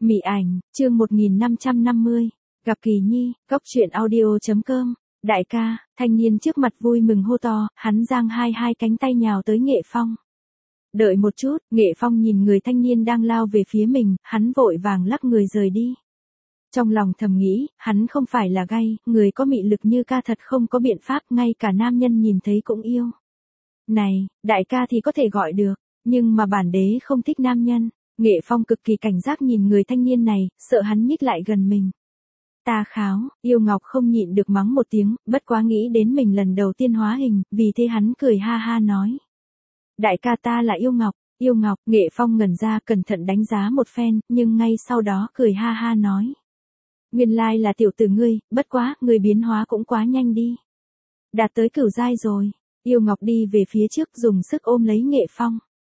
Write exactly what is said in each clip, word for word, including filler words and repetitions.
Mị ảnh, chương một nghìn năm trăm năm mươi, gặp Kỳ Nhi, góc truyện audio chấm com. Đại ca, thanh niên trước mặt vui mừng hô to, hắn giang hai hai cánh tay nhào tới Nghệ Phong. Đợi một chút, Nghệ Phong nhìn người thanh niên đang lao về phía mình, hắn vội vàng lắc người rời đi. Trong lòng thầm nghĩ, hắn không phải là gay, người có mị lực như ca thật không có biện pháp, ngay cả nam nhân nhìn thấy cũng yêu. Này, đại ca thì có thể gọi được, nhưng mà bản đế không thích nam nhân. Nghệ Phong cực kỳ cảnh giác nhìn người thanh niên này, sợ hắn nhích lại gần mình. Ta kháo, Yêu Ngọc không nhịn được mắng một tiếng, bất quá nghĩ đến mình lần đầu tiên hóa hình, vì thế hắn cười ha ha nói. Đại ca ta là Yêu Ngọc, Yêu Ngọc, Nghệ Phong ngẩn ra cẩn thận đánh giá một phen, nhưng ngay sau đó cười ha ha nói. Nguyên lai là tiểu tử ngươi, bất quá, người biến hóa cũng quá nhanh đi. Đạt tới cửu giai rồi, Yêu Ngọc đi về phía trước dùng sức ôm lấy Nghệ Phong.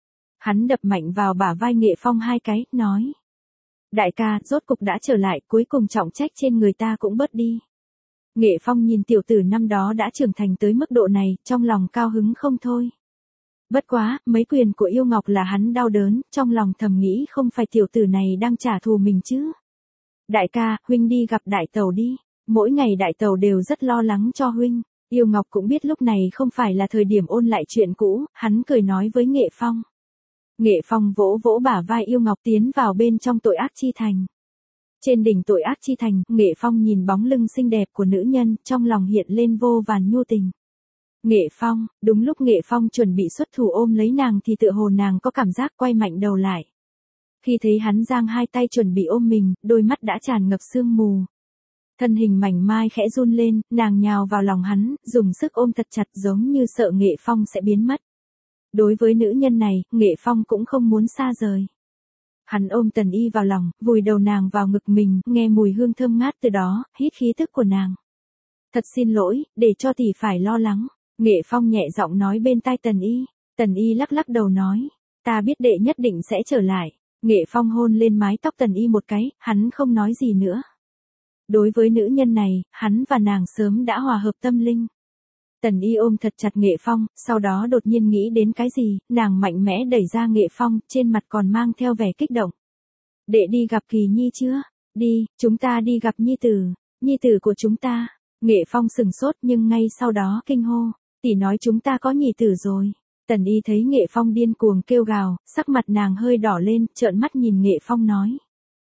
Hắn đập mạnh vào bả vai Nghệ Phong hai cái, nói. Đại ca, rốt cục đã trở lại, cuối cùng trọng trách trên người ta cũng bớt đi. Nghệ Phong nhìn tiểu tử năm đó đã trưởng thành tới mức độ này, trong lòng cao hứng không thôi. Bất quá, mấy quyền của Yêu Ngọc là hắn đau đớn, trong lòng thầm nghĩ không phải tiểu tử này đang trả thù mình chứ. Đại ca, huynh đi gặp đại tẩu đi, mỗi ngày đại tẩu đều rất lo lắng cho huynh. Yêu Ngọc cũng biết lúc này không phải là thời điểm ôn lại chuyện cũ, hắn cười nói với Nghệ Phong. Nghệ Phong vỗ vỗ bả vai Yêu Ngọc tiến vào bên trong tội ác chi thành. Trên đỉnh tội ác chi thành, Nghệ Phong nhìn bóng lưng xinh đẹp của nữ nhân, trong lòng hiện lên vô vàn nhu tình. Nghệ Phong, đúng lúc Nghệ Phong chuẩn bị xuất thủ ôm lấy nàng thì tựa hồ nàng có cảm giác quay mạnh đầu lại. Khi thấy hắn giang hai tay chuẩn bị ôm mình, đôi mắt đã tràn ngập sương mù. Thân hình mảnh mai khẽ run lên, nàng nhào vào lòng hắn, dùng sức ôm thật chặt giống như sợ Nghệ Phong sẽ biến mất. Đối với nữ nhân này, Nghệ Phong cũng không muốn xa rời. Hắn ôm Tần Y vào lòng, vùi đầu nàng vào ngực mình, nghe mùi hương thơm ngát từ đó, hít khí tức của nàng. Thật xin lỗi, để cho tỷ phải lo lắng. Nghệ Phong nhẹ giọng nói bên tai Tần Y. Tần Y lắc lắc đầu nói, ta biết đệ nhất định sẽ trở lại. Nghệ Phong hôn lên mái tóc Tần Y một cái, hắn không nói gì nữa. Đối với nữ nhân này, hắn và nàng sớm đã hòa hợp tâm linh. Tần Y ôm thật chặt Nghệ Phong, sau đó đột nhiên nghĩ đến cái gì, nàng mạnh mẽ đẩy ra Nghệ Phong, trên mặt còn mang theo vẻ kích động. Đệ đi gặp Kỳ Nhi chưa? Đi, chúng ta đi gặp Nhi tử, Nhi tử của chúng ta. Nghệ Phong sừng sốt nhưng ngay sau đó kinh hô, tỷ nói chúng ta có Nhi tử rồi. Tần Y thấy Nghệ Phong điên cuồng kêu gào, sắc mặt nàng hơi đỏ lên, trợn mắt nhìn Nghệ Phong nói.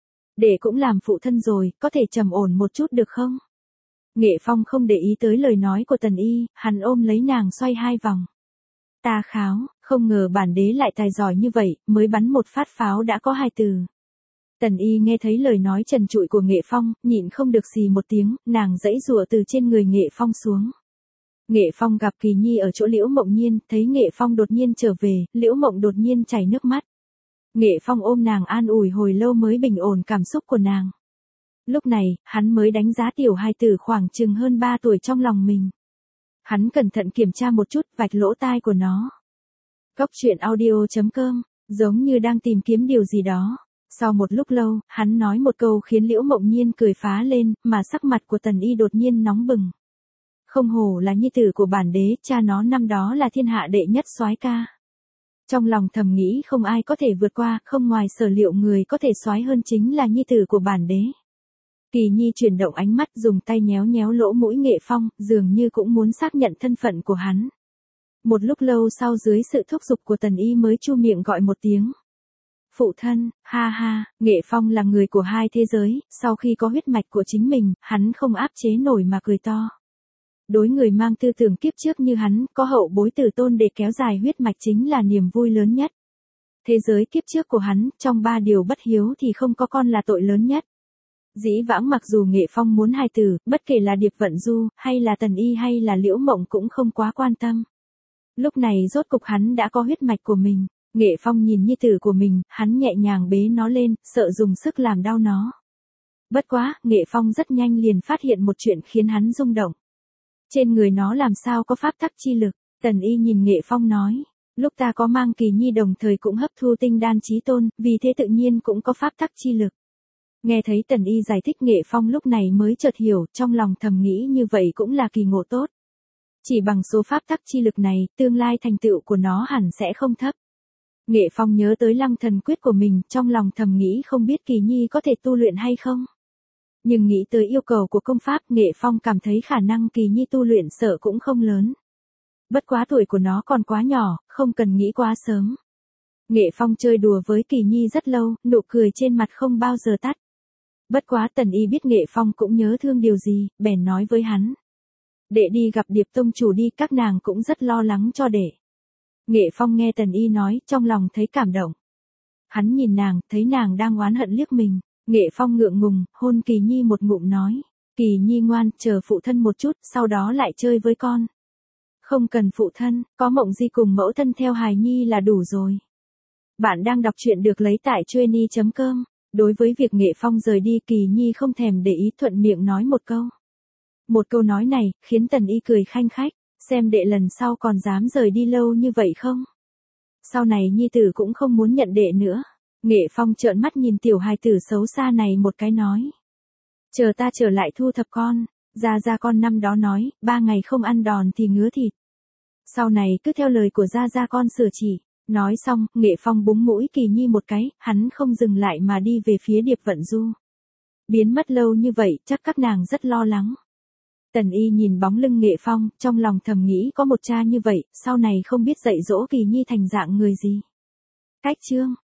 Đệ cũng làm phụ thân rồi, có thể trầm ổn một chút được không? Nghệ Phong không để ý tới lời nói của Tần Y, hắn ôm lấy nàng xoay hai vòng. Ta kháo, không ngờ bản đế lại tài giỏi như vậy, mới bắn một phát pháo đã có hai từ. Tần Y nghe thấy lời nói trần trụi của Nghệ Phong, nhịn không được xì một tiếng, nàng giãy giụa từ trên người Nghệ Phong xuống. Nghệ Phong gặp Kỳ Nhi ở chỗ Liễu Mộng Nhiên, thấy Nghệ Phong đột nhiên trở về, Liễu Mộng đột nhiên chảy nước mắt. Nghệ Phong ôm nàng an ủi hồi lâu mới bình ổn cảm xúc của nàng. Lúc này, hắn mới đánh giá tiểu hài tử khoảng chừng hơn ba tuổi trong lòng mình. Hắn cẩn thận kiểm tra một chút vạch lỗ tai của nó. Góc truyện audio chấm com, giống như đang tìm kiếm điều gì đó. Sau một lúc lâu, hắn nói một câu khiến Liễu Mộng Nhiên cười phá lên, mà sắc mặt của Tần Y đột nhiên nóng bừng. Không hổ là nhi tử của bản đế, cha nó năm đó là thiên hạ đệ nhất soái ca. Trong lòng thầm nghĩ không ai có thể vượt qua, không ngoài sở liệu người có thể soái hơn chính là nhi tử của bản đế. Kỳ Nhi chuyển động ánh mắt dùng tay nhéo nhéo lỗ mũi Nghệ Phong, dường như cũng muốn xác nhận thân phận của hắn. Một lúc lâu sau dưới sự thúc giục của Tần Y mới chu miệng gọi một tiếng. Phụ thân, ha ha, Nghệ Phong là người của hai thế giới, sau khi có huyết mạch của chính mình, hắn không áp chế nổi mà cười to. Đối người mang tư tưởng kiếp trước như hắn, có hậu bối tử tôn để kéo dài huyết mạch chính là niềm vui lớn nhất. Thế giới kiếp trước của hắn, trong ba điều bất hiếu thì không có con là tội lớn nhất. Dĩ vãng mặc dù Nghệ Phong muốn hài tử, bất kể là Điệp Vận Du, hay là Tần Y hay là Liễu Mộng cũng không quá quan tâm. Lúc này rốt cục hắn đã có huyết mạch của mình. Nghệ Phong nhìn nhi tử của mình, hắn nhẹ nhàng bế nó lên, sợ dùng sức làm đau nó. Bất quá, Nghệ Phong rất nhanh liền phát hiện một chuyện khiến hắn rung động. Trên người nó làm sao có pháp tắc chi lực? Tần Y nhìn Nghệ Phong nói, lúc ta có mang Kỳ Nhi đồng thời cũng hấp thu tinh đan chí tôn, vì thế tự nhiên cũng có pháp tắc chi lực. Nghe thấy Tần Y giải thích Nghệ Phong lúc này mới chợt hiểu, trong lòng thầm nghĩ như vậy cũng là kỳ ngộ tốt. Chỉ bằng số pháp tắc chi lực này, tương lai thành tựu của nó hẳn sẽ không thấp. Nghệ Phong nhớ tới Lăng Thần Quyết của mình, trong lòng thầm nghĩ không biết Kỳ Nhi có thể tu luyện hay không. Nhưng nghĩ tới yêu cầu của công pháp, Nghệ Phong cảm thấy khả năng Kỳ Nhi tu luyện sợ cũng không lớn. Bất quá tuổi của nó còn quá nhỏ, không cần nghĩ quá sớm. Nghệ Phong chơi đùa với Kỳ Nhi rất lâu, nụ cười trên mặt không bao giờ tắt. Bất quá Tần Y biết Nghệ Phong cũng nhớ thương điều gì, bèn nói với hắn. Đệ đi gặp Điệp tông chủ đi, các nàng cũng rất lo lắng cho đệ. Nghệ Phong nghe Tần Y nói, trong lòng thấy cảm động. Hắn nhìn nàng, thấy nàng đang oán hận liếc mình. Nghệ Phong ngượng ngùng, hôn Kỳ Nhi một ngụm nói. Kỳ Nhi ngoan, chờ phụ thân một chút, sau đó lại chơi với con. Không cần phụ thân, có Mộng Di cùng mẫu thân theo hài nhi là đủ rồi. Bạn đang đọc truyện được lấy tại chueny chấm com. Đối với việc Nghệ Phong rời đi, Kỳ Nhi không thèm để ý, thuận miệng nói một câu. Một câu nói này, khiến Tần Y cười khanh khách, xem đệ lần sau còn dám rời đi lâu như vậy không? Sau này Nhi tử cũng không muốn nhận đệ nữa. Nghệ Phong trợn mắt nhìn tiểu hài tử xấu xa này một cái nói. Chờ ta trở lại thu thập con, gia gia con năm đó nói, ba ngày không ăn đòn thì ngứa thịt. Sau này cứ theo lời của gia gia con sửa chỉ. Nói xong, Nghệ Phong búng mũi Kỳ Nhi một cái, hắn không dừng lại mà đi về phía Điệp Vận Du. Biến mất lâu như vậy, chắc các nàng rất lo lắng. Tần Y nhìn bóng lưng Nghệ Phong, trong lòng thầm nghĩ có một cha như vậy, sau này không biết dạy dỗ Kỳ Nhi thành dạng người gì. Cách chương